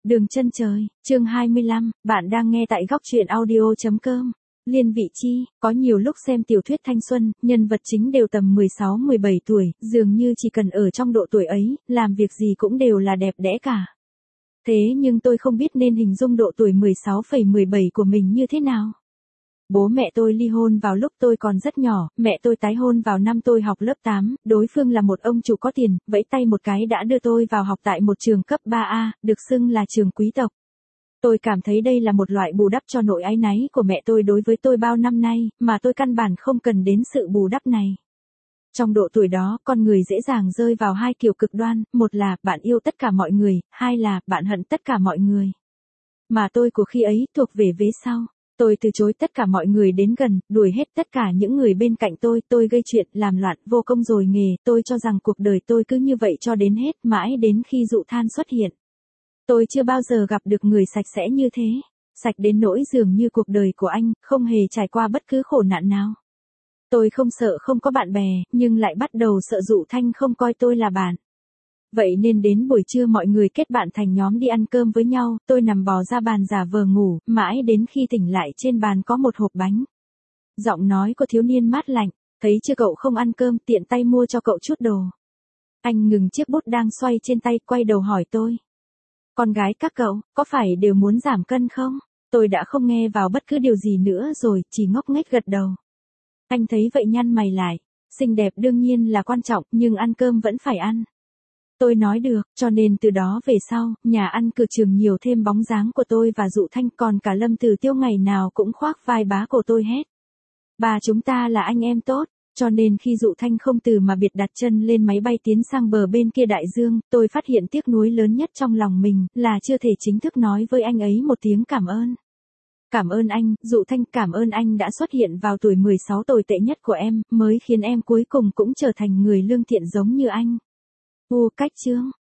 Đường chân trời, chương 25, bạn đang nghe tại góc truyện audio.com. Liên vị chi, có nhiều lúc xem tiểu thuyết thanh xuân, nhân vật chính đều tầm 16-17 tuổi, dường như chỉ cần ở trong độ tuổi ấy, làm việc gì cũng đều là đẹp đẽ cả. Thế nhưng tôi không biết nên hình dung độ tuổi 16,17 của mình như thế nào. Bố mẹ tôi ly hôn vào lúc tôi còn rất nhỏ, mẹ tôi tái hôn vào năm tôi học lớp 8, đối phương là một ông chủ có tiền, vẫy tay một cái đã đưa tôi vào học tại một trường cấp 3A, được xưng là trường quý tộc. Tôi cảm thấy đây là một loại bù đắp cho nỗi áy náy của mẹ tôi đối với tôi bao năm nay, mà tôi căn bản không cần đến sự bù đắp này. Trong độ tuổi đó, con người dễ dàng rơi vào hai kiểu cực đoan, một là bạn yêu tất cả mọi người, hai là bạn hận tất cả mọi người. Mà tôi của khi ấy thuộc về vế sau. Tôi từ chối tất cả mọi người đến gần, đuổi hết tất cả những người bên cạnh tôi gây chuyện, làm loạn, vô công rồi nghề, tôi cho rằng cuộc đời tôi cứ như vậy cho đến hết, mãi đến khi dụ than xuất hiện. Tôi chưa bao giờ gặp được người sạch sẽ như thế, sạch đến nỗi dường như cuộc đời của anh, không hề trải qua bất cứ khổ nạn nào. Tôi không sợ không có bạn bè, nhưng lại bắt đầu sợ dụ thanh không coi tôi là bạn. Vậy nên đến buổi trưa mọi người kết bạn thành nhóm đi ăn cơm với nhau, tôi nằm bò ra bàn giả vờ ngủ, mãi đến khi tỉnh lại trên bàn có một hộp bánh. Giọng nói của thiếu niên mát lạnh, thấy chưa cậu không ăn cơm, tiện tay mua cho cậu chút đồ. Anh ngừng chiếc bút đang xoay trên tay, quay đầu hỏi tôi. Con gái các cậu, có phải đều muốn giảm cân không? Tôi đã không nghe vào bất cứ điều gì nữa rồi, chỉ ngốc nghếch gật đầu. Anh thấy vậy nhăn mày lại, xinh đẹp đương nhiên là quan trọng, nhưng ăn cơm vẫn phải ăn. Tôi nói được, cho nên từ đó về sau, nhà ăn cửa trường nhiều thêm bóng dáng của tôi và dụ thanh, còn cả Lâm Tử Tiêu ngày nào cũng khoác vai bá cổ tôi hết. Bà chúng ta là anh em tốt, cho nên khi dụ thanh không từ mà biệt đặt chân lên máy bay tiến sang bờ bên kia đại dương, tôi phát hiện tiếc nuối lớn nhất trong lòng mình, là chưa thể chính thức nói với anh ấy một tiếng cảm ơn. Cảm ơn anh, dụ thanh, cảm ơn anh đã xuất hiện vào tuổi 16 tồi tệ nhất của em, mới khiến em cuối cùng cũng trở thành người lương thiện giống như anh. Cách chương,